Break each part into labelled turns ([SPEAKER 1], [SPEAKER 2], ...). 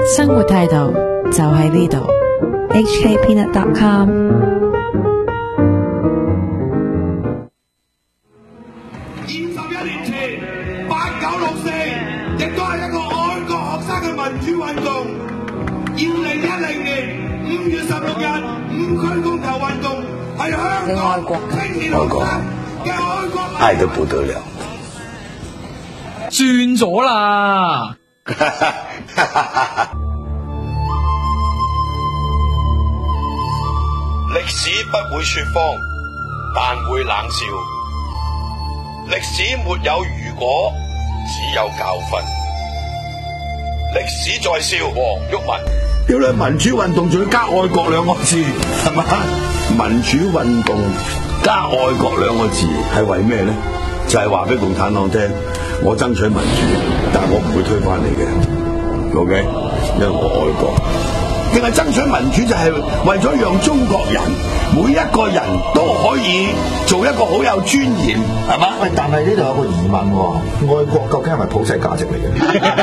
[SPEAKER 1] 生活態度就喺呢度。hkpeanut.com。
[SPEAKER 2] 21年前8964亦都係一個愛國學生嘅民主運動。2010年5月16日5區公投運動係香港青年學生嘅愛國，
[SPEAKER 3] 愛得不得了。
[SPEAKER 4] 轉咗啦！
[SPEAKER 3] 歷史不會說謊，但會冷笑。歷史沒有如果，只有教訓。歷史在笑，黃毓民。
[SPEAKER 5] 屌你！民主運動仲要加愛國兩個字，係嘛？民主運動加愛國兩個字係為咩咧？就係話俾共產黨聽，我爭取民主，但係我唔會推翻你嘅。OK， 因為我愛國。定係爭取民主就係為咗讓中國人每一個人都可以做一個好有尊嚴，係嘛？
[SPEAKER 6] 喂，但係呢度有個疑問喎，愛國究竟係咪普世價值嚟嘅？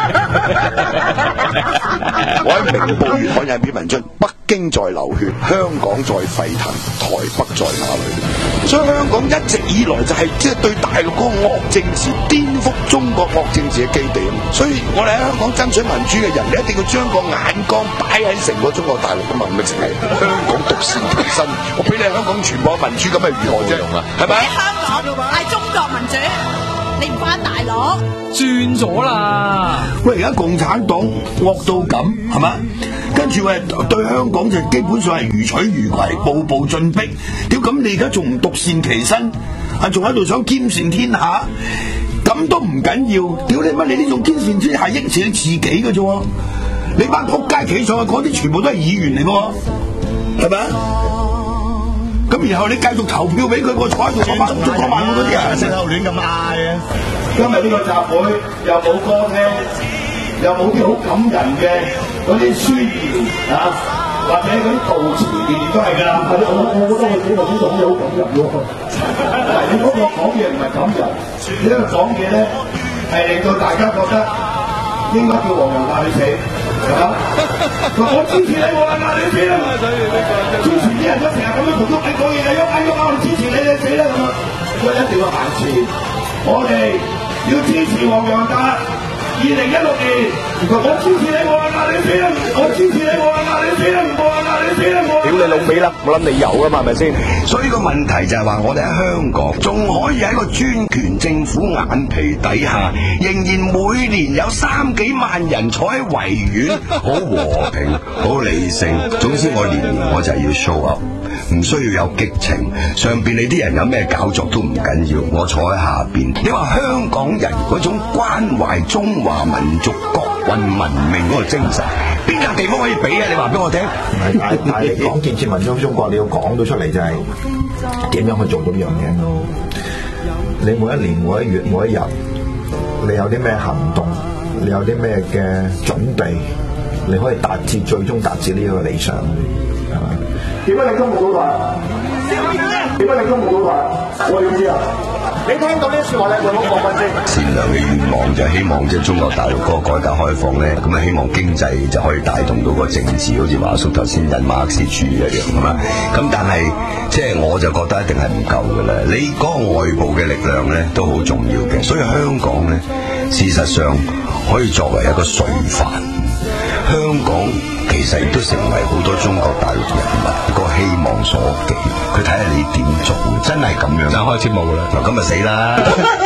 [SPEAKER 5] 我喺明報月刊有篇文章，北京在流血，香港在沸騰，台北在哪裏？所以香港一直以來就係即係對大陸嗰個惡政治、顛覆中國惡政治嘅基地。所以我哋喺香港爭取民主嘅人，你一定要將個眼光擺喺成個中國大陸噶嘛，唔係淨係香港獨善其身。我俾你香港全部民主咁係如何啫？係咪？
[SPEAKER 7] 香港係中國民主，你唔翻大陸？
[SPEAKER 4] 轉咗啦！
[SPEAKER 5] 喂，而家共產黨惡到咁，係嘛？跟住喂對香港就基本上係如取如攜，步步進逼。屌咁你而家仲唔獨善其身？係仲喺度想兼善天下？咁都唔緊要。屌你乜？你呢種兼善天下益住你自己嘅啫。你班仆街企上去嗰啲全部都係議員嚟嘅，係咪啊？咁然後你繼續投票俾佢，我坐喺度坐慢嗰啲人，成日亂咁嗌嘅。
[SPEAKER 2] 今日呢個集會又冇歌聽，又冇啲好感人嘅嗰啲宣言啊，或者嗰啲悼詞，年年都係㗎啦。我覺得佢幾個呢度好感人喎。嗱，你嗰個講嘢唔係感人，你呢個講嘢咧係令到大家覺得應該叫黃洋達你死，係嘛？我支持你黃洋達你死啦！之前啲人都成日咁樣同喐你講嘢，喐我支持你死啦咁啊！所以一定要行前，我哋要支持黃洋達。2016年，我支持你黃洋達你死啦！我支持你黃洋達你死啦！黃洋達你死啦！
[SPEAKER 6] 屌你老味啦！我諗你有㗎嘛，係咪先？
[SPEAKER 5] 所以個問題就係話，我哋喺香港仲可以喺個專權政府眼皮底下，仍然每年有3幾萬人坐喺維園，好和平、好理性。總之我年年我就係要 show up， 唔需要有激情。上邊你啲人有咩搞作都唔緊要，我坐喺下邊。你話香港人嗰種關懷中華民族國運文明嗰個精神，邊笪地方可以比啊？你話俾我聽。
[SPEAKER 6] 但係你講建設民主中國，你要講到出嚟就係點樣去做到呢樣嘢？你每一年、每一月、每一日，你有啲咩行動？你有啲咩嘅準備？你可以最終達至呢一個理想，係嘛？
[SPEAKER 2] 點解你今日冇來？點解你今日冇來？我要知啊！你聽到呢啲説話咧，會好過分先。
[SPEAKER 5] 善良嘅願望就希望即係中國大陸嗰個改革開放咧，咁啊希望經濟就可以帶動到個政治，好似華叔頭先引馬克思主義一樣咁啊。咁但係即係我就覺得一定係唔夠㗎啦。你嗰個外部嘅力量咧都好重要嘅，所以香港咧事實上可以作為一個垂範。香港其實亦都成為好多中國大陸人民個希望所寄，佢睇下你點做，真係咁樣。就開始冇啦，嗱咁咪死啦！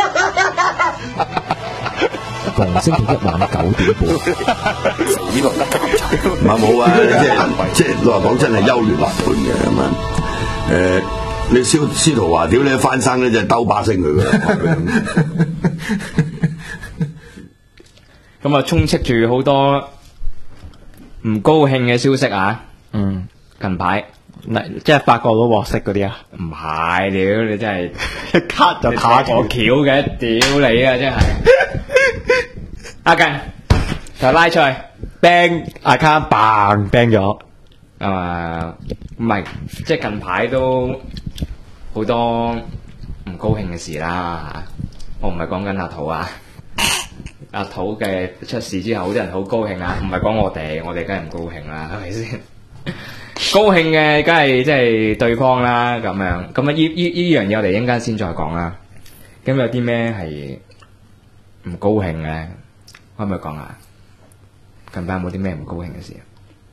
[SPEAKER 6] 逢星期一晚9點半，
[SPEAKER 5] 呢個唔係冇啊，即係老實講真係優劣立判嘅咁啊！你司徒華屌你翻生咧就兜把聲佢㗎。
[SPEAKER 4] 咁啊，充斥住好多唔高興嘅消息啊！近排
[SPEAKER 6] 即係發覺到獲釋嗰啲啊？
[SPEAKER 4] 唔係，屌你真係一 cut 就卡個橋嘅，屌你啊！真係阿近就拉出去
[SPEAKER 6] ban account bang ban 咗，
[SPEAKER 4] 唔係，即係近排都好多唔高興嘅事啦。我唔係講緊阿土啊， 阿土嘅出事之後，好多人好高興啊，唔係講我哋梗係唔高興啦，係咪先？高興嘅梗係即係對方啦，咁樣咁啊！依樣嘢我哋一陣間先再講啦。咁有啲咩係唔高興嘅咧？可唔可以講下？近排有冇啲咩唔高興嘅事？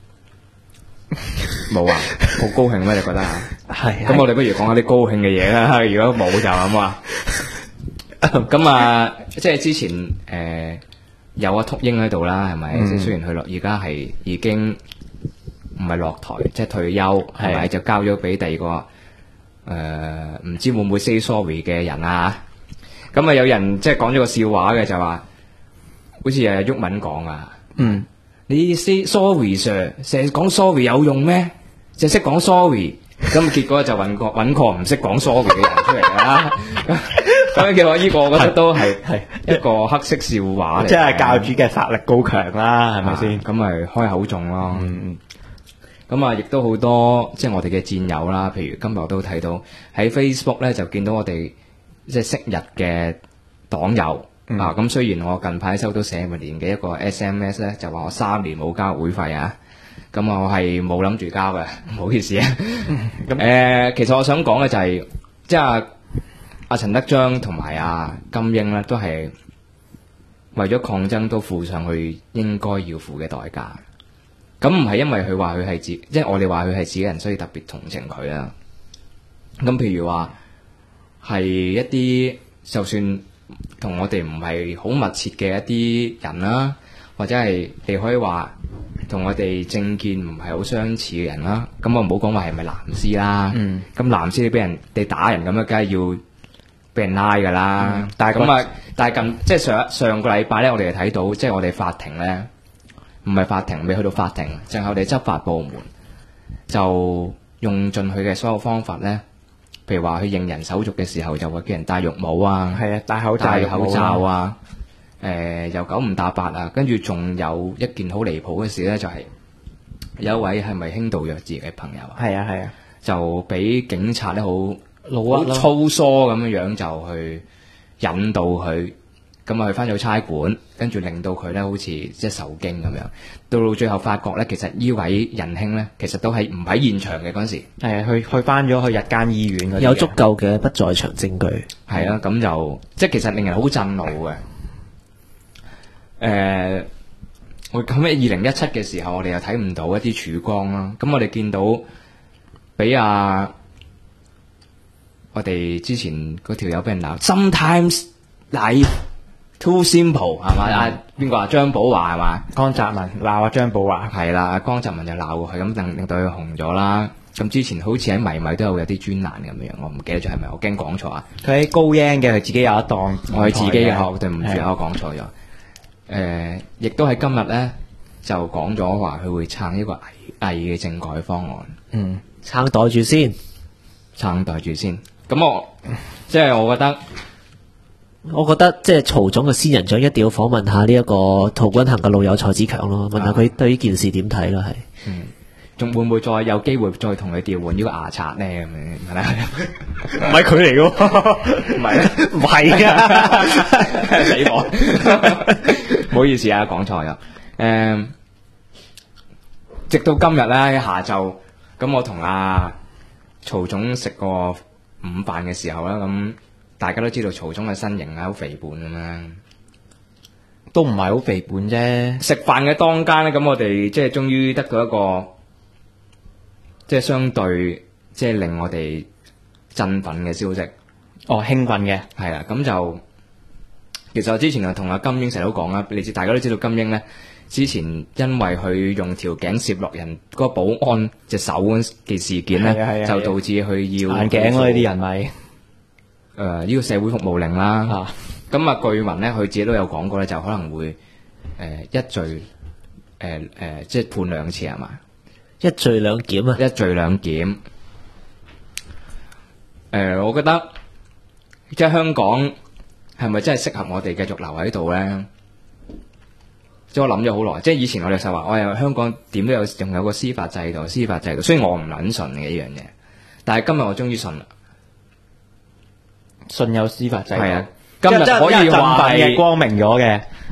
[SPEAKER 4] 冇啊，好高興咩？你覺得啊？
[SPEAKER 8] 係。
[SPEAKER 4] 咁我哋不如講下啲高興嘅嘢啦。如果冇就咁啊。咁啊，即係之前有阿禿鷹喺度啦，係咪？即係雖然佢而家係已經唔係落台，即係退休，係咪？就交咗俾第二個唔知會唔會 say sorry 嘅人啊？咁啊，有人即係講咗個笑話嘅，就話好似係鬱文講啊。你 say sorry sir， 成日講 sorry 有用咩？淨係識講 sorry， 咁結果就揾個唔識講 sorry 嘅人出嚟啦。咁嘅話，呢個我覺得都係一個黑色笑話嚟，
[SPEAKER 8] 即係教主嘅法力高強啦，係咪先？
[SPEAKER 4] 咁咪開口中咯。咁啊，亦都好多即係我哋嘅戰友啦。譬如今日我都睇到喺 Facebook 咧，就見到我哋即係昔日嘅黨友。咁雖然我近排收到社民連嘅一個 SMS 咧，就話我3年冇交會費啊，咁我係冇諗住交嘅，唔好意思啊。其實我想講嘅就係、即係阿陳德章同埋阿金英咧，都係為咗抗爭都付上去應該要付嘅代價。咁唔係因為佢話佢係即係我哋話佢係自己人，所以特別同情佢啦。咁譬如話係一啲就算同我哋唔係好密切嘅一啲人啦，或者係你可以話同我哋政見唔係好相似嘅人啦，咁我唔好講話係咪藍絲啦，咁藍絲你俾人哋打人咁樣，梗係要俾人拉噶啦。但係近即係上個禮拜咧，我哋就睇到即係我哋法庭咧，唔係法庭，未去到法庭，淨係我哋執法部門就用盡佢嘅所有方法咧。譬如話去認人手續嘅時候，就會叫人戴浴帽啊，戴口罩啊，又9唔搭8啊，跟住仲有一件好離譜嘅事咧，就係有一位係咪輕度弱智嘅朋友啊？係啊，就俾警察咧好粗疏咁樣就去引導佢，咁啊去翻咗差館，跟住令到佢咧好似即係受驚咁樣。到最後發覺咧，其實呢位仁兄咧，其實都係唔喺現場嘅嗰陣時。
[SPEAKER 8] 去翻咗去日間醫院嗰啲。
[SPEAKER 9] 有足夠嘅不在場證據。
[SPEAKER 4] 係啊，咁就即係其實令人好震怒嘅。我咁喺2017嘅時候，我哋又睇唔到一啲曙光啦。咁我哋見到俾我哋之前嗰條友俾人鬧 ，sometimes life too simple 係嘛？邊個啊？張寶華係嘛？
[SPEAKER 8] 江澤民鬧阿張寶華
[SPEAKER 4] 係啦，江澤民就鬧過佢，咁令到佢紅咗啦。咁之前好似喺迷米都有啲專欄咁樣，我唔記得咗係咪？我驚講錯啊！
[SPEAKER 8] 佢喺高英嘅，佢自己有一檔，
[SPEAKER 4] 我係自己嘅學，對唔住啊，我講錯咗。亦都喺今日咧就講咗話，佢會撐一個偽嘅政改方案。
[SPEAKER 9] 撐袋住先，
[SPEAKER 4] 撐袋住先。咁即係我覺得
[SPEAKER 9] 即係曹總嘅仙人掌一定要訪問下呢一個陶君行嘅老友蔡子強咯，問下佢對呢件事點睇咯，係。
[SPEAKER 4] 仲會唔會再有機會再同佢調換呢個牙刷咧？咁樣係咪？
[SPEAKER 8] 唔係佢嚟嘅，唔係啊！
[SPEAKER 4] 死我！唔好意思啊，講錯咗。直到今日咧下晝，咁我同阿曹總食過午飯嘅時候啦，咁大家都知道曹總嘅身形係好肥胖咁樣，
[SPEAKER 8] 都唔係好肥胖啫。
[SPEAKER 4] 食飯嘅當間咧，咁我哋即係終於得到一個即係相對即係令我哋振奮嘅消息。
[SPEAKER 8] 興奮嘅
[SPEAKER 4] 係啦，咁就其實我之前就同阿金英成日都講啦，你知大家都知道金英咧，之前因為佢用條頸攝落人嗰個保安隻手嘅事件咧，就導致佢要
[SPEAKER 8] 眼鏡咯，呢啲人咪
[SPEAKER 4] 呢個社會服務令啦。咁啊據聞咧，佢自己都有講過咧，就可能會一罪即係判2次係嘛？
[SPEAKER 9] 一罪兩檢啊！
[SPEAKER 4] 一罪兩檢。我覺得即係香港係咪真係適合我哋繼續留喺度咧？即係我諗咗好耐。即係以前我哋就話，我哋香港點都仲有個司法制度。雖然我唔撚信嘅呢樣嘢，但係今日我終於信啦，
[SPEAKER 8] 信有司法制度。
[SPEAKER 4] 係啊，今日可以話係
[SPEAKER 8] 光明咗嘅。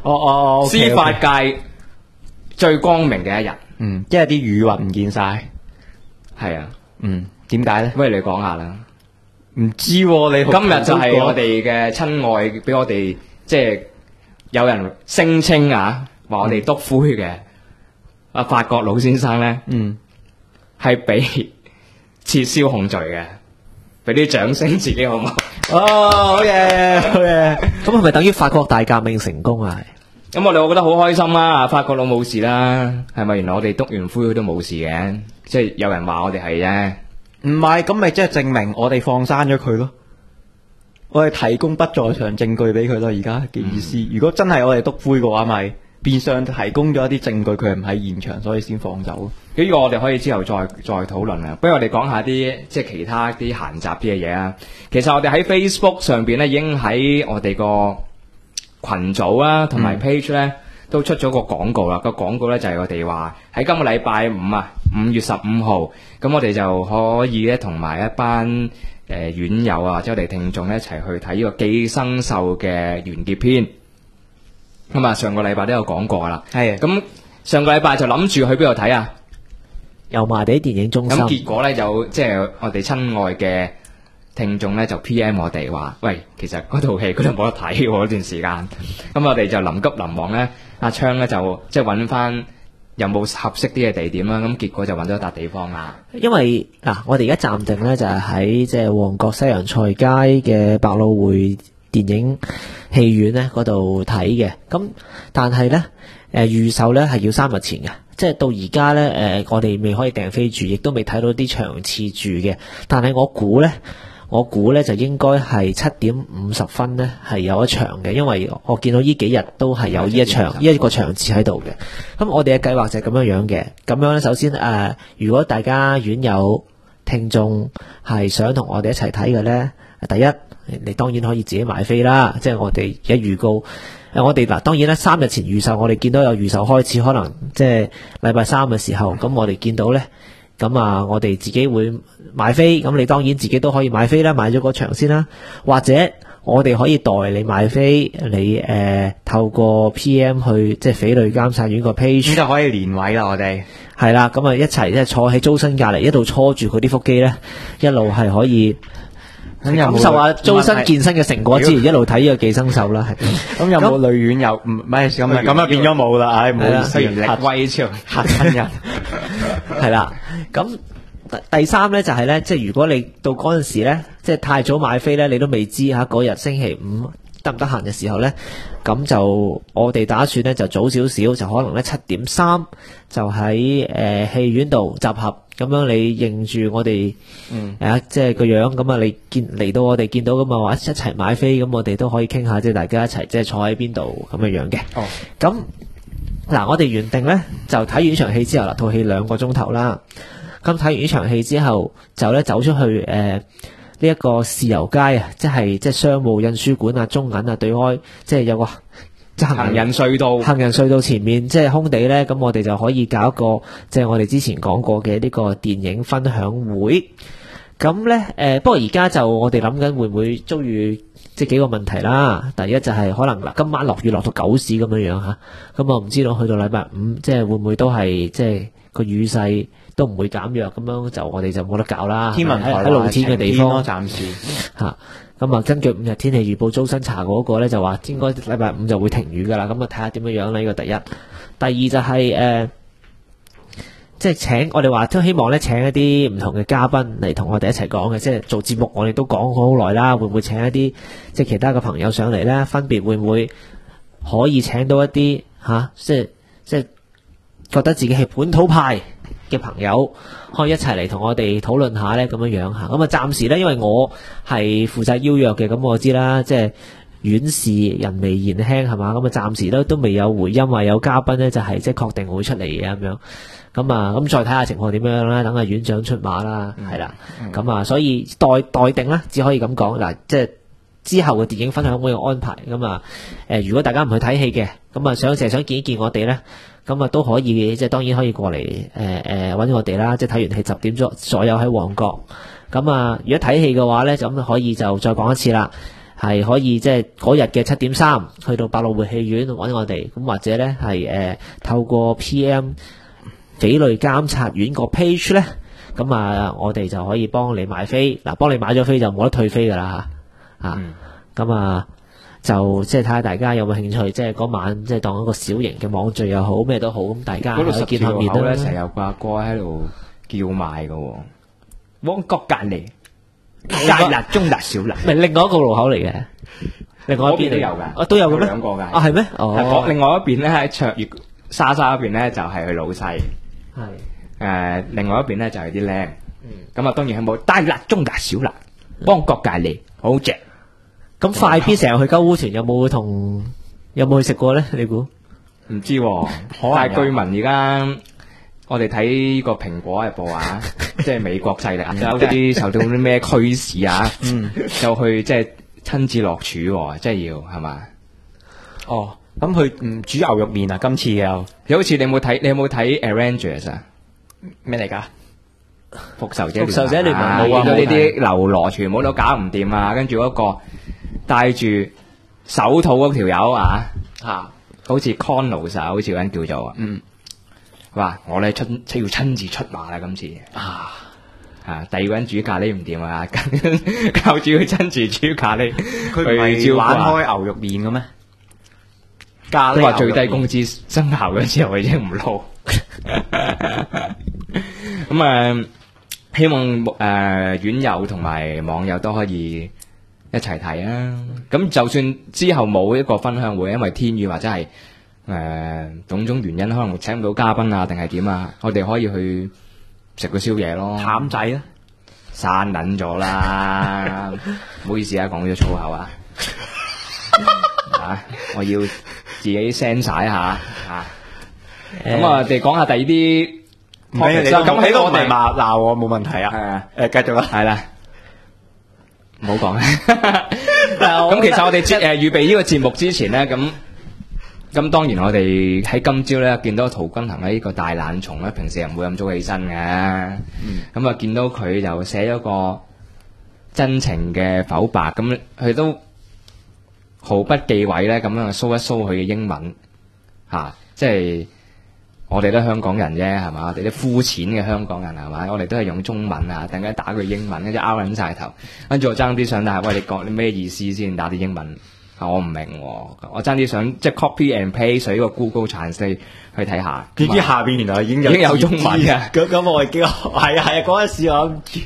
[SPEAKER 8] OK，
[SPEAKER 4] 司法界最光明嘅一日。
[SPEAKER 8] 因為啲雨雲唔見晒。
[SPEAKER 4] 係啊，
[SPEAKER 8] 點解咧？
[SPEAKER 4] 不如你講下啦。
[SPEAKER 8] 唔知喎，你
[SPEAKER 4] 今日就係我哋嘅親愛，俾我哋即係有人聲稱啊，話我哋篤灰嘅法國老先生咧，係被撤銷控罪嘅，俾啲掌聲自己好唔好？
[SPEAKER 8] 好嘢，好嘢。
[SPEAKER 9] 咁係咪等於法國大革命成功啊？
[SPEAKER 4] 咁我哋覺得好開心啦，法國佬冇事啦，係咪？原來我哋篤完灰都冇事嘅，即係有人話我哋係啫。
[SPEAKER 8] 唔係，咁咪即係證明我哋放生咗佢咯。我哋提供不在場證據俾佢咯。而家嘅意思，如果真係我哋篤灰嘅話，咪變相提供咗一啲證據，佢係唔喺現場，所以先放走。
[SPEAKER 4] 呢個我哋可以之後再討論啊。不如我哋講下啲即係其他啲閒雜啲嘅嘢啊。其實我哋喺 Facebook 上邊咧，已經喺我哋個群組啦，同埋 page 咧都出咗個廣告啦。個廣告咧就係我哋話喺今個禮拜五啊，5月15號，咁我哋就可以咧同埋一班院友啊，即係我哋聽眾咧一齊去睇呢個寄生獸嘅完結篇。咁啊，上個禮拜都有講過啦。
[SPEAKER 8] 係。
[SPEAKER 4] 咁上個禮拜就諗住去邊度睇啊？
[SPEAKER 9] 油麻地電影中心。
[SPEAKER 4] 咁結果咧有即係我哋親愛嘅聽眾咧就 PM 我哋話，喂，其實嗰套戲佢都冇得睇喎嗰段時間。咁我哋就臨急臨忙咧，阿昌咧就即係揾翻有冇合適啲嘅地點啦。咁結果就揾咗一笪地方啦。
[SPEAKER 9] 因為嗱，我哋而家暫定咧就係喺即係旺角西洋菜街嘅百老匯電影戲院咧嗰度睇嘅。咁但係咧預售咧係要3日前嘅。即係到而家咧我哋未可以訂飛住，亦都未睇到啲場次住嘅。但係我估咧就應該係7點50分咧係有一場嘅，因為我見到呢幾日都係有呢一個場次喺度嘅。咁我哋嘅計劃就係咁樣嘅。咁樣咧，首先如果大家院友聽眾係想同我哋一齊睇嘅咧，第一你當然可以自己買飛啦。即係我哋而家預告。我哋嗱，當然咧3日前預售，我哋見到有預售開始，可能即係禮拜3嘅時候，咁我哋見到咧，咁我哋自己會買飛，咁你當然自己都可以買飛啦，買咗嗰場先啦，或者我哋可以代你買飛，你透過 PM 去即係匪類監察院個 page，
[SPEAKER 8] 咁就可以連位啦，我哋
[SPEAKER 9] 係啦，咁一齊即係坐喺租身隔離，一路搓住佢啲腹肌咧，一路係可以。感受下租身健身嘅成果之餘，一路睇呢個寄生獸啦。
[SPEAKER 8] 咁有冇女院友？唔係咁啊，變咗冇啦。唉，唔好意思，
[SPEAKER 4] 力威超
[SPEAKER 8] 嚇親人。
[SPEAKER 9] 係啦，咁第三咧就係咧，即係如果你到嗰陣時咧，即係太早買飛咧，你都未知嚇嗰日星期五得唔得閒嘅時候咧，咁就我哋打算咧就早少少，就可能咧7點3就喺戲院度集合。咁樣你認住我哋即係個樣咁啊，你嚟到我哋見到咁啊，話一齊買飛，咁我哋都可以傾下，即係大家一齊即係坐喺邊度咁樣嘅。咁嗱，我哋原定咧就睇完呢場戲之後啦，套戲2個鐘頭啦。咁睇完呢場戲之後，就咧走出去呢一個豉油街啊，即係商務印書館啊、中銀啊對開，即係有個行人隧道前面即係空地咧，咁我哋就可以搞一個即係我哋之前講過嘅呢個電影分享會。咁咧不過而家就我哋諗緊會唔會遭遇即係幾個問題啦。第一就係可能嗱，今晚落雨落到狗屎咁樣樣嚇，咁我唔知道去到禮拜5即係會唔會都係即係個雨勢都唔會減弱，咁樣就我哋就冇得搞啦。
[SPEAKER 8] 天文台
[SPEAKER 9] 喺露天嘅地方
[SPEAKER 8] 暫時
[SPEAKER 9] 嚇。咁啊，根據5日天氣預報租新查嗰個咧，就話應該禮拜5就會停雨噶啦。咁啊，睇下點樣樣啦。呢個第一，第二就係即係請我哋話都希望咧請一啲唔同嘅嘉賓嚟同我哋一齊講嘅，即係做節目我哋都講好耐啦。會唔會請一啲即係其他嘅朋友上嚟咧？分別會唔會可以請到一啲即係覺得自己係本土派嘅朋友可以一齊嚟同我哋討論下咧，咁樣樣吓。咁啊，暫時咧，因為我係負責邀約嘅，咁我知啦，即係院士人微言輕係嘛，咁啊，暫時都未有回音話有嘉賓咧，就係即係確定會出嚟嘅咁樣。咁啊，咁再睇下情況點樣啦，等阿院長出馬啦，係啦。咁啊，所以待定啦，只可以咁講嗱，即係之後嘅電影分享會嘅安排。咁啊，如果大家唔去睇戲嘅，咁啊想見一見我哋咧。咁啊都可以，即係當然可以過嚟揾我哋啦。即係睇完戲10點左右喺旺角。咁啊，如果睇戲嘅話咧，咁可以就再講一次啦。 係可以即係嗰日嘅7:3去到百老匯戲院揾我哋，咁或者咧係透過 PM 匪類監察院個 page 咧，咁我哋就可以幫你買飛。嗱，幫你買咗飛就冇得退飛噶啦嚇，咁就即係睇下大家有冇興趣，即係嗰晚即係當一個小型嘅網聚又好，咩都好，咁大家可以見下面啦。
[SPEAKER 4] 成日有個阿哥喺度叫賣嘅喎，旺角隔離大辣、中辣、小辣，
[SPEAKER 9] 咪另外一個路口嚟嘅，另外一邊
[SPEAKER 4] 都有㗎，
[SPEAKER 9] 都有嘅咩？
[SPEAKER 4] 兩個㗎。
[SPEAKER 9] 係咩？哦，
[SPEAKER 4] 另外一邊咧喺卓越莎莎嗰邊咧就係去老細，係另外一邊咧就係啲靚，咁當然係冇大辣、中辣、小辣，旺角隔離好正。
[SPEAKER 9] 咁快必成日去鳩污團，有冇去食過咧？你估？
[SPEAKER 4] 唔知喎，但係據聞而家我哋睇個蘋果日報啊，即係美國勢力有啲受到啲咩驅使啊，就去即係親自落廚喎，即係要係嘛？
[SPEAKER 8] 哦，咁佢煮牛肉麵啊，今次又
[SPEAKER 4] 好似你有冇睇 Avengers 啊？
[SPEAKER 8] 咩嚟㗎？
[SPEAKER 4] 復仇者
[SPEAKER 9] 聯盟
[SPEAKER 4] 冇啊！呢啲流羅全部都搞唔掂啊！跟住嗰個戴住手套嗰條友啊，好似 Connos 好似有人叫做話我哋要親自出馬啦！今次第二個人煮咖喱唔掂啊，靠住佢親自煮咖喱，
[SPEAKER 8] 佢唔係玩開牛肉麵嘅咩？
[SPEAKER 4] 都話最低工資生效嘅時候已經唔撈，咁希望院友同埋網友都可以一齊睇啊！咁就算之後冇一個分享會，因為天雨或者係種種原因，可能會請唔到嘉賓啊，定係點啊？我哋可以去食個宵夜咯。
[SPEAKER 8] 淡仔啊，
[SPEAKER 4] 散撚咗啦！唔好意思啊，講咗粗口啊！我要自己 censor 一下咁我哋講下第二啲。
[SPEAKER 8] 咁喺度咪鬧我冇問題啊！繼續啦，
[SPEAKER 4] 係啦，唔好講啦。咁其實我哋預備呢個節目之前咧，咁當然我哋喺今朝咧見到陶君行喺呢個大懶蟲咧，平時又唔會咁早起身嘅。咁見到佢就寫咗個真情嘅剖白，咁佢都毫不忌諱咧咁樣show一 show 佢嘅英文即係。我哋都係香港人啫，係嘛？我哋啲膚淺嘅香港人係嘛？我哋都係用中文啊，突然間打句英文，跟住拗撚晒頭，跟住我爭啲想，但係喂，你講啲咩意思先？打啲英文我唔明，我爭啲想即係 copy and paste 喺個 Google Translate 去睇下。
[SPEAKER 8] 點知下邊原來已經有中文嘅，咁我已經係啊嗰陣時我諗住，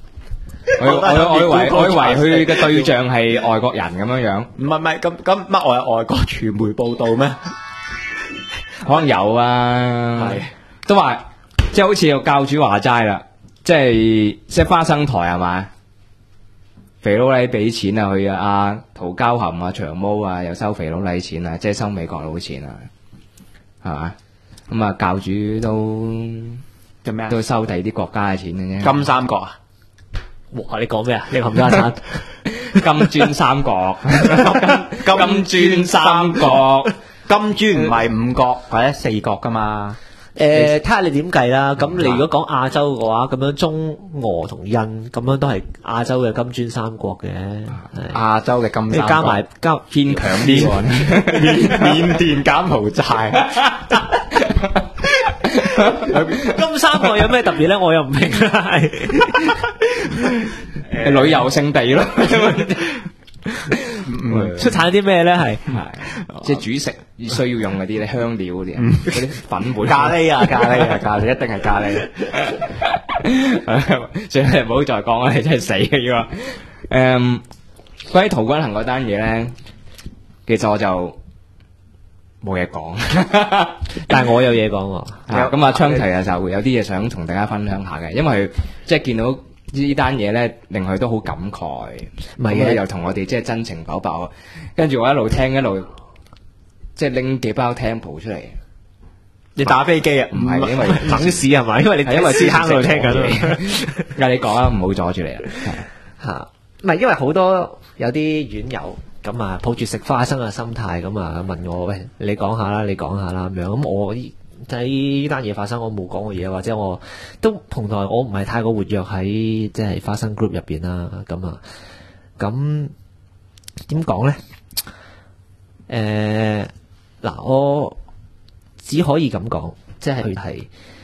[SPEAKER 4] 我以為佢嘅對象係外國人咁樣。
[SPEAKER 8] 唔係咁乜我係外國傳媒報道咩？
[SPEAKER 4] 可能有啊，都話即係好似個教主話齋啦，即係花生台係嘛，肥佬黎俾錢啊，去陶交含啊、長毛啊，又收肥佬黎錢啊，即係收美國佬錢啊，係嘛？咁教主都收第二啲國家嘅錢嘅啫。
[SPEAKER 8] 金三角啊！
[SPEAKER 9] 哇！你講咩啊？你冚家鏟
[SPEAKER 4] 金磚三角，金磚三角。
[SPEAKER 8] 金磚唔係5角或者4角噶嘛？
[SPEAKER 9] 睇下你點計啦。咁你如果講亞洲嘅話，咁樣中俄同印咁樣都係亞洲嘅金磚三國嘅。
[SPEAKER 8] 亞洲嘅金三角，
[SPEAKER 9] 加埋
[SPEAKER 4] 偏強啲喎。
[SPEAKER 8] 緬甸、柬埔寨。
[SPEAKER 9] 金三角有咩特別咧？我又唔明啦。
[SPEAKER 4] 旅遊勝地咯。
[SPEAKER 9] 出產啲咩咧？係
[SPEAKER 4] 即係煮食需要用嗰啲香料嗰啲嗰啲粉末
[SPEAKER 8] 咖喱啊，一定係咖喱。
[SPEAKER 4] 所以唔好再講啦，你真係死嘅要。關於陶君行嗰單嘢咧，其實我就冇嘢講，
[SPEAKER 9] 但係我有嘢講喎。
[SPEAKER 4] 咁昌提啊就會有啲嘢想同大家分享下嘅，因為即係見到呢單嘢咧，令佢都好感慨。唔係嘅，又同我哋即係真情剖白。跟住我一路聽一路，即係拎幾包 Temple 出嚟。
[SPEAKER 8] 你打飛機啊？
[SPEAKER 9] 唔係因為等屎係咪？因為你
[SPEAKER 4] 係因為
[SPEAKER 9] 私坑度聽緊。
[SPEAKER 4] 嗌你講啊，唔好阻住你啊。
[SPEAKER 9] 嚇，唔係因為好多有啲院友咁啊，抱住食花生嘅心態咁啊，問我喂，你講下啦咁樣。咁我喺呢單嘢發生，我冇講過嘢，或者我都同台我唔係太過活躍喺即係花生 group 入邊啦。咁點講咧？嗱，我只可以咁講，即係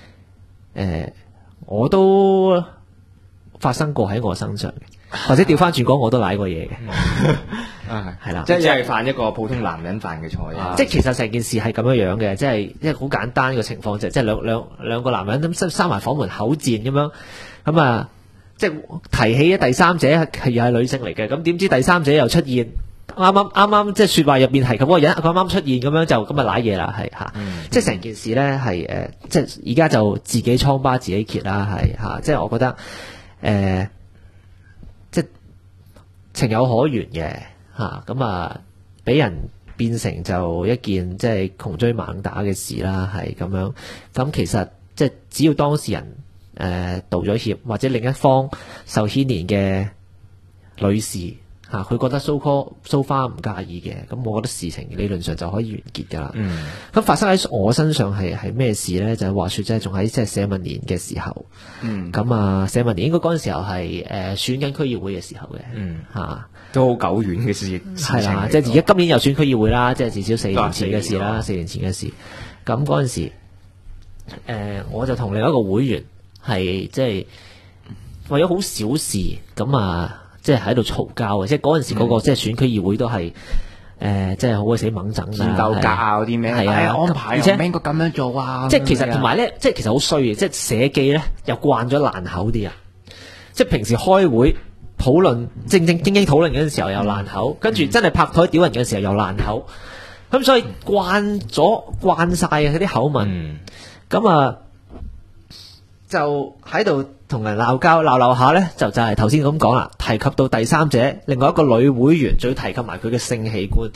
[SPEAKER 9] 我都發生過喺我身上嘅，或者調翻轉講，我都舐過嘢嘅。係啦，
[SPEAKER 4] 即係犯一個普通男人犯嘅錯啫。
[SPEAKER 9] 即係其實成件事係咁樣嘅，即係好簡單嘅情況就即係兩個男人咁閂埋房門口戰咁樣，咁啊，即係提起第三者係又係女性嚟嘅，咁點知第三者又出現，啱啱即係說話入邊係咁嗰個人，佢啱啱出現咁樣就咁啊瀨嘢啦，係吓，即係成件事咧係即係而家就自己瘡疤自己揭啦，係吓，即係我覺得即係情有可原嘅。咁啊，俾人變成就一件即係窮追猛打嘅事啦，係咁樣。咁其實即係只要當事人道咗歉，或者另一方受牽連嘅女士佢覺得so far 唔介意嘅，咁我覺得事情理論上就可以完結㗎啦。咁發生喺我身上係咩事咧？就係話說即係仲喺即係社民連嘅時候。咁啊，社民連應該嗰陣時候係選緊區議會嘅時候嘅。
[SPEAKER 4] 都好久遠嘅事，
[SPEAKER 9] 係啦，即係而家今年又選區議會啦，即係至少4年前嘅事啦，4年前嘅事。咁嗰陣時，我就同另一個會員係即係為咗好小事，咁啊，即係喺度嘈交嘅。即係嗰陣時嗰個即係選區議會都係即係好鬼死猛整㗎，
[SPEAKER 4] 戰鬥格啊嗰啲咩，係啊安排，而且唔應該咁樣做啊。
[SPEAKER 9] 即係其實同埋咧，即係其實好衰嘅，即係社記咧又慣咗爛口啲人，即係平時開會。討論正經討論嗰陣時候又爛口，跟住真係拍台屌人嘅時候又爛口，咁所以慣晒佢啲口吻，咁啊就喺度同人鬧交鬧下咧，就係頭先咁講啦，提及到第三者，另外一個女會員，仲要提及埋佢嘅性器官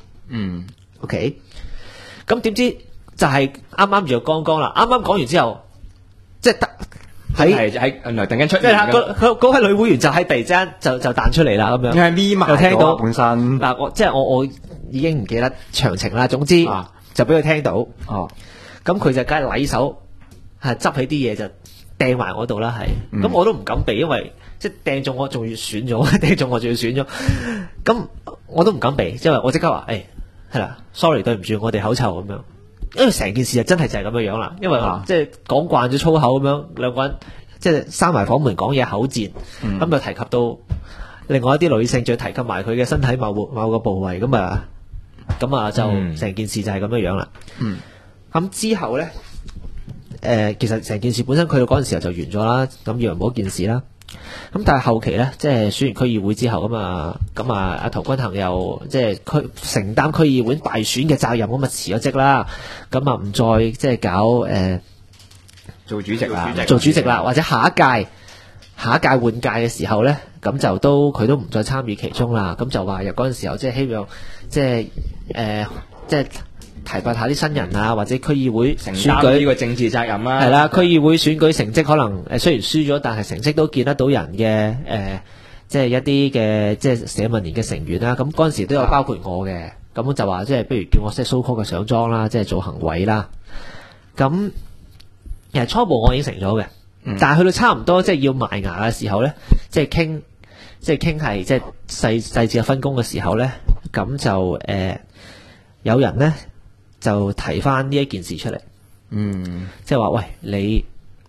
[SPEAKER 9] ，OK， 咁點知就係啱啱若剛剛啦，啱啱講完之後，即係得。喺
[SPEAKER 4] 原來突然間出現，
[SPEAKER 9] 即係嗰位女會員就喺突然之間就彈出嚟啦，咁樣
[SPEAKER 4] 係咪埋
[SPEAKER 9] 聽到
[SPEAKER 4] 本身
[SPEAKER 9] 嗱，我已經唔記得詳情啦。總之就俾佢聽到，咁佢就梗係禮手係執起啲嘢就掟埋我度啦，係咁我都唔敢避，因為即係掟中我仲要選咗，掟中我仲要選咗，咁我都唔敢避，因為我即刻話係啦 ，sorry 對唔住，我哋口臭咁樣。因為成件事就真係就係咁樣樣啦，因為即係講慣咗粗口咁樣，兩個人即係閂埋房門講嘢口戰，咁就提及到另外一啲女性，再提及埋佢嘅身體某個部位，咁啊就成件事就係咁樣樣啦。咁之後咧，其實成件事本身佢到嗰陣時候就完咗啦，咁以為冇一件事啦。咁但係後期咧，即係選完區議會之後咁啊，阿陶君行又即係承擔區議會敗選嘅責任，咁啊辭咗職啦，咁啊唔再即係搞
[SPEAKER 4] 做主席啦，
[SPEAKER 9] 或者下一屆換屆嘅時候咧，咁就佢都唔再參與其中啦，咁就話入嗰陣時候即係希望即係提拔下啲新人啊，或者區議會選舉
[SPEAKER 4] 呢個政治責任啦，
[SPEAKER 9] 係啦，區議會選舉成績可能雖然輸咗，但係成績都見得到人嘅即係一啲嘅即係社民連嘅成員啦。咁嗰陣時都有包括我嘅，咁就話即係不如叫我即係 so call 嘅上莊啦，即係做行委啦。咁其實初步我應承咗嘅，但係去到差唔多即係要埋牙嘅時候咧，即係傾係即係細節嘅分工嘅時候咧，咁就有人咧。就提翻呢一件事出嚟，即係話喂你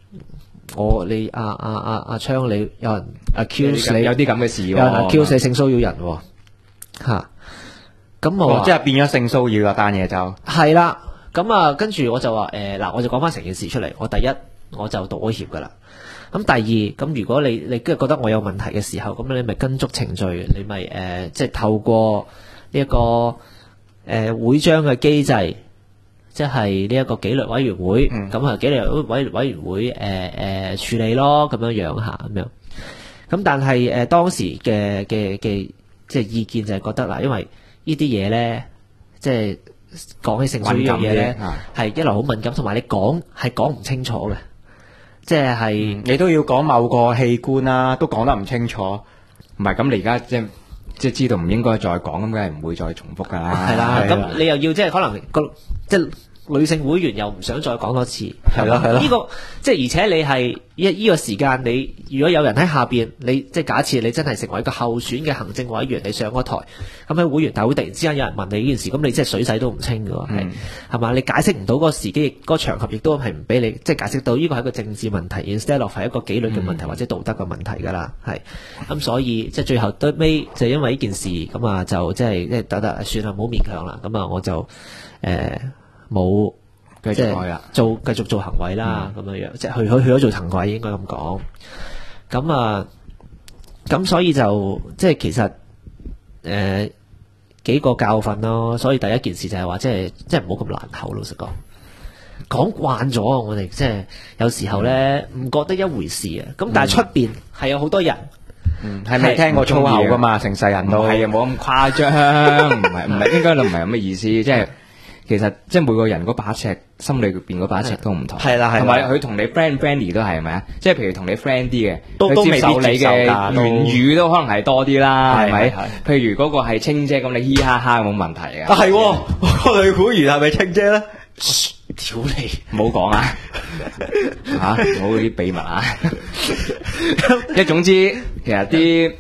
[SPEAKER 9] 阿昌你有人 accuse 你
[SPEAKER 4] 有啲咁嘅事，
[SPEAKER 9] 有人 accuse 你性騷擾人吓，咁我
[SPEAKER 4] 即係變咗性騷擾嗰單嘢就
[SPEAKER 9] 係啦，咁啊跟住我就話嗱，我就講翻成件事出嚟，我第一我就道咗歉噶啦，咁第二咁如果你覺得我有問題嘅時候，咁你咪跟足程序，你咪即係透過呢一個。會章嘅機制，即係呢一個紀律委員會，咁啊紀律委員會處理咯，咁樣樣吓，咁樣。咁但係當時嘅即係意見就係覺得嗱，因為呢啲嘢咧，即係講起性騷擾呢樣嘢咧，係一來好敏感，同埋你講唔清楚嘅，即係
[SPEAKER 4] 你都要講某個器官啦，都講得唔清楚，唔係咁你而家即係知道唔應該再講，咁梗係唔會再重複噶啦。
[SPEAKER 9] 係啦，咁你又要即係可能即係女性會員又唔想再講多次，
[SPEAKER 8] 係咯係咯
[SPEAKER 9] 呢個即係而且你係呢個時間，你如果有人喺下邊，你即係假設你真係成為一個候選嘅行政委員，你上個台，咁喺會員大會突然之間有人問你呢件事，咁你即係水洗都唔清㗎喎，係嘛？你解釋唔到嗰個時機，嗰個場合亦都係唔俾你即係解釋到呢個係一個政治問題，instead of 係一個紀律嘅問題或者道德嘅問題㗎啦，係咁所以即係最後最尾就因為呢件事咁啊，就即係得算啦，唔好勉強啦，咁啊我就冇
[SPEAKER 4] 繼續愛啦，
[SPEAKER 9] 繼續做行為啦，咁樣樣，即係去咗做行為應該咁講。咁啊，咁所以就即係其實幾個教訓咯。所以第一件事就係話，即係唔好咁爛口。老實講慣咗，我哋即係有時候咧唔覺得一回事啊。咁但係出邊係有好多人，
[SPEAKER 8] 係未聽過粗口噶嘛，成世人都
[SPEAKER 4] 係啊，冇咁誇張，唔係應該唔係咁嘅意思，即係。其實即係每個人嗰把尺，心裏邊嗰把尺都唔同。
[SPEAKER 8] 係啦，
[SPEAKER 4] 同埋佢同你 friendly 都係咪啊？即係譬如同你 friend 啲嘅，
[SPEAKER 8] 都
[SPEAKER 4] 接受你嘅
[SPEAKER 8] 言
[SPEAKER 4] 語都可能係多啲啦，係咪？譬如嗰個係清姐咁，你嘻哈哈冇問題嘅。
[SPEAKER 8] 係個女會員係咪清姐咧？
[SPEAKER 9] 屌你，
[SPEAKER 4] 唔好講啊！嚇，唔好啲秘密啊！即係總之，其實啲。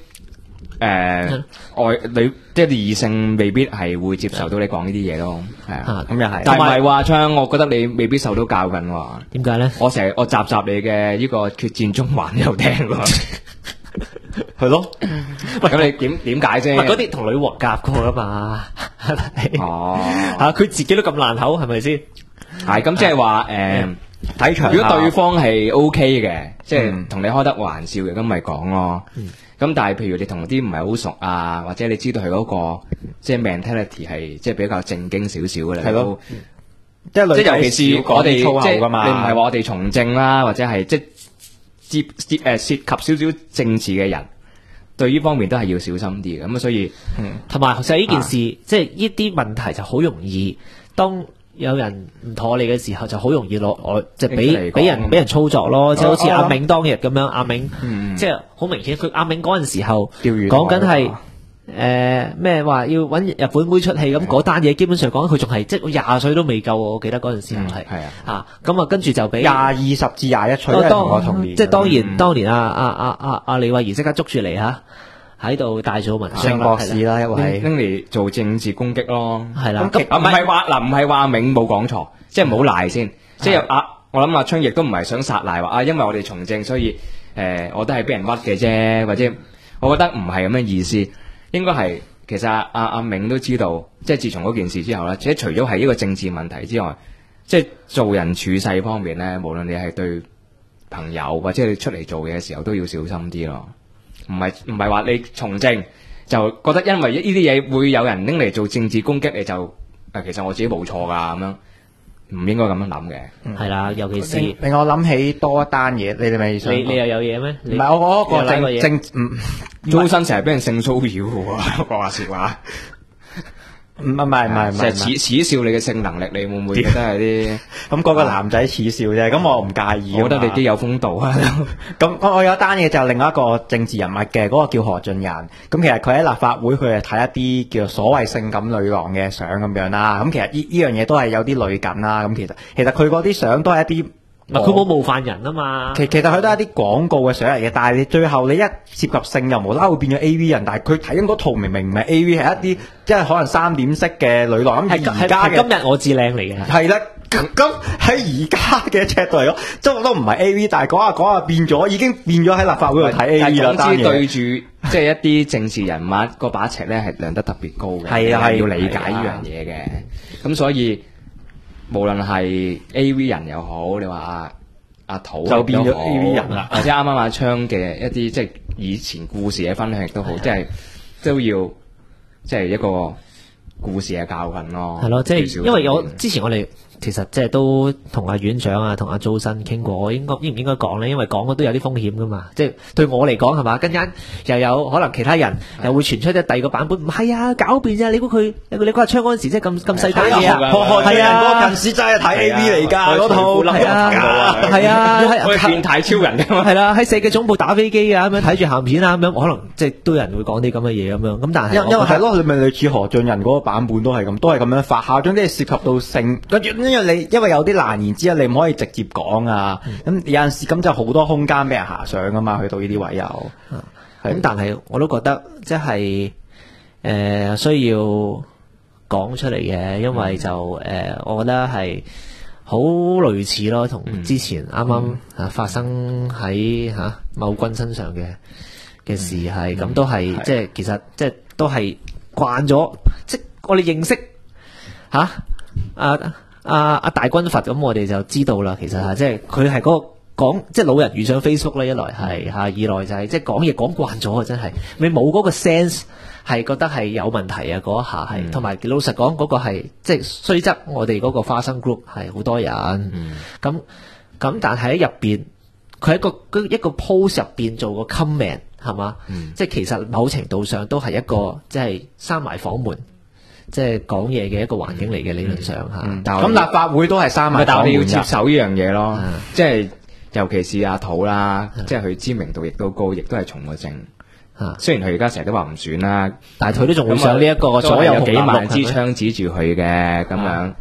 [SPEAKER 4] 女即係異性未必係會接受到你講呢啲嘢咯，係啊，咁又係。但係唔係話唱，我覺得你未必受到教訓喎。
[SPEAKER 9] 點解咧？
[SPEAKER 4] 我集你嘅呢個決戰中環都有聽喎。
[SPEAKER 8] 係咯。
[SPEAKER 4] 喂，咁你點解啫？
[SPEAKER 9] 嗰啲同女王夾過噶嘛？
[SPEAKER 4] 哦，
[SPEAKER 9] 佢自己都咁爛口，係咪先？
[SPEAKER 4] 係咁，即係話
[SPEAKER 8] 睇場。
[SPEAKER 4] 如果對方係 OK 嘅，即係同你開得玩笑嘅，咁咪講咯。咁但係譬如你同啲唔係好熟啊，或者你知道佢嗰個即係 mentality 係即係比較正經少少嘅咧，係咯，即係尤其是我哋即係你唔係話我哋從政啦，或者係即係涉及少少政治嘅人，對呢方面都係要小心啲嘅。咁所以
[SPEAKER 9] 同埋就係呢件事，即係呢啲問題就好容易當。有人唔妥你嘅時候，就好容易攞即係俾人操作咯，即係好似阿銘當日咁樣，阿銘即係好明顯，佢阿銘嗰陣時候講緊係咩話要揾日本妹出戲咁嗰單嘢，基本上講佢仲係即係20歲都未夠，我記得嗰陣時候係咁啊，跟住就俾
[SPEAKER 8] 20至21歲，我同意。
[SPEAKER 9] 即係當年阿李慧儀即刻捉住嚟嚇。喺度大做文章
[SPEAKER 8] 博士啦，一位
[SPEAKER 4] 拎嚟做政治攻擊咯，
[SPEAKER 9] 係啦。
[SPEAKER 4] 唔係話阿銘冇講錯，即係唔好賴先。即係我諗阿昌亦都唔係想殺賴話因為我哋從政，所以我都係俾人屈嘅啫，或者我覺得唔係咁嘅意思。應該係其實阿銘都知道，即係自從嗰件事之後咧，即係除咗係呢個政治問題之外，即係做人處世方面咧，無論你係對朋友或者你出嚟做嘢嘅時候，都要小心啲咯。唔係話你從政就覺得因為呢啲嘢會有人拎嚟做政治攻擊，你就其實我自己冇錯噶咁樣，唔應該咁樣諗嘅。
[SPEAKER 9] 係啦，尤其是
[SPEAKER 8] 令我諗起多一單嘢，你哋咪想
[SPEAKER 9] 你又有嘢咩？
[SPEAKER 8] 唔係我嗰個政
[SPEAKER 4] 周生成日俾人性騷擾嘅喎，講下笑話。
[SPEAKER 8] 唔係，
[SPEAKER 4] 成日恥笑你嘅性能力，你會唔會覺得係啲
[SPEAKER 8] 咁嗰個男仔恥笑啫？咁我唔介意。
[SPEAKER 4] 我覺得你幾有風度啊！
[SPEAKER 8] 咁我有一單嘢就另外一個政治人物嘅，嗰個叫何俊仁。咁其實佢喺立法會，佢係睇一啲叫做所謂性感女郎嘅相咁樣啦。咁其實呢樣嘢都係有啲女緊啦。咁其實佢嗰啲相都係一啲。
[SPEAKER 9] 佢冇冒犯人啊嘛，
[SPEAKER 8] 其實佢都係一啲廣告嘅相嚟嘅，但係你最後你一涉及性又無啦會變咗 A.V. 人，但係佢睇緊嗰套明唔係 A.V. 係一啲即係可能3點式嘅女郎。咁而家
[SPEAKER 9] 今日我至靚嚟嘅，
[SPEAKER 8] 係啦。咁喺而家嘅尺度嚟講，即係都唔係 A.V. 但係講下變咗，已經變咗喺立法會度睇 A.V. 啦。
[SPEAKER 4] 總之對住即係一啲政治人物個把尺咧係量得特別高嘅，係要理解呢樣嘢嘅。咁所以。無論係 A.V. 人又好，你話阿土
[SPEAKER 8] 就變咗 A.V. 人啦，
[SPEAKER 4] 或者啱啱阿昌嘅一啲即係以前故事嘅分享亦都好，即係都要即係一個故事嘅教訓咯。
[SPEAKER 9] 係咯，即係因為之前我哋其實即係都同阿院長啊、同阿周生傾過，我應唔應該講咧？因為講都有啲風險噶嘛。即係對我嚟講係嘛，跟間又有可能其他人又會傳出第二個版本，唔係啊，狡辯啫！你估阿昌嗰陣時即係咁細膽嘢啊？係啊，
[SPEAKER 8] 嗰陣時真係睇 A.V. 嚟㗎嗰套，係啊，
[SPEAKER 4] 可以變態超人㗎嘛？
[SPEAKER 9] 係啦，喺社嘅總部打飛機啊，咁樣睇住鹹片啊，咁樣可能即係都有人會講啲咁嘅嘢咁樣。咁但係
[SPEAKER 8] 因為係咯，你咪類似何俊仁嗰個版本都係咁，都係咁樣發酵，總之係涉及到性，跟住因為有啲難言之隱，你唔可以直接講啊。咁有陣時咁就好多空間俾人遐想噶嘛，去到呢啲位又。
[SPEAKER 9] 咁但係我都覺得即係需要講出嚟嘅，因為就我覺得係好類似咯，同之前啱啱發生喺某君身上嘅事係咁，都係即係其實即係都係慣咗，即係我哋認識阿大軍閥咁，我哋就知道啦。其實即係佢係嗰個講即係老人遇上 Facebook 咧，一來係二來就係即係講嘢講慣咗啊！真係你冇嗰個 sense 係覺得係有問題啊！嗰一下係同埋老實講嗰個係即係雖則我哋嗰個花生 group 係好多人咁，但係喺入邊佢喺一個 post 入邊做個 comment 係嘛？即係其實某程度上都係一個即係閂埋房門。即係講嘢嘅一個環境嚟嘅，理論上
[SPEAKER 8] 咁立法會都係閂埋，
[SPEAKER 4] 但係我哋要接受呢樣嘢咯。即係尤其是阿土啦，即係佢知名度亦都高，亦都係從個政。雖然佢而家成日都話唔選啦，
[SPEAKER 9] 但係佢都仲會上呢一個所有
[SPEAKER 4] 幾萬支槍指住佢嘅咁樣。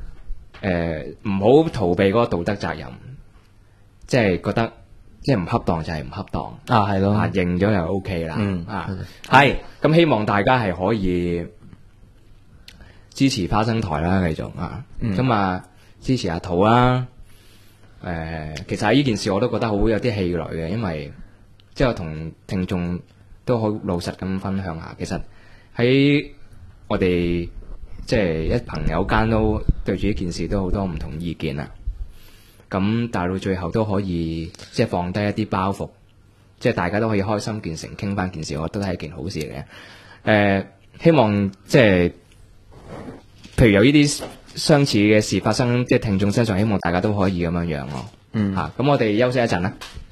[SPEAKER 4] 唔好逃避嗰個道德責任，即係覺得即係唔恰當就係唔恰當
[SPEAKER 8] 係咯，
[SPEAKER 4] 認咗就 OK 啦。係咁，希望大家係可以支持花生台啦，繼續咁支持阿土啦。其實喺呢件事我都覺得好有啲氣餒嘅，因為即係我同聽眾都好老實咁分享下，其實喺我哋即係一朋友間都對住呢件事都好多唔同意見啦。咁但係到最後都可以即係放低一啲包袱，即係大家都可以開心見誠傾翻件事，我覺得係一件好事嚟嘅。希望即係譬如有呢啲相似嘅事發生，即係聽眾身上，希望大家都可以咁樣樣咯。咁我哋休息一陣啦。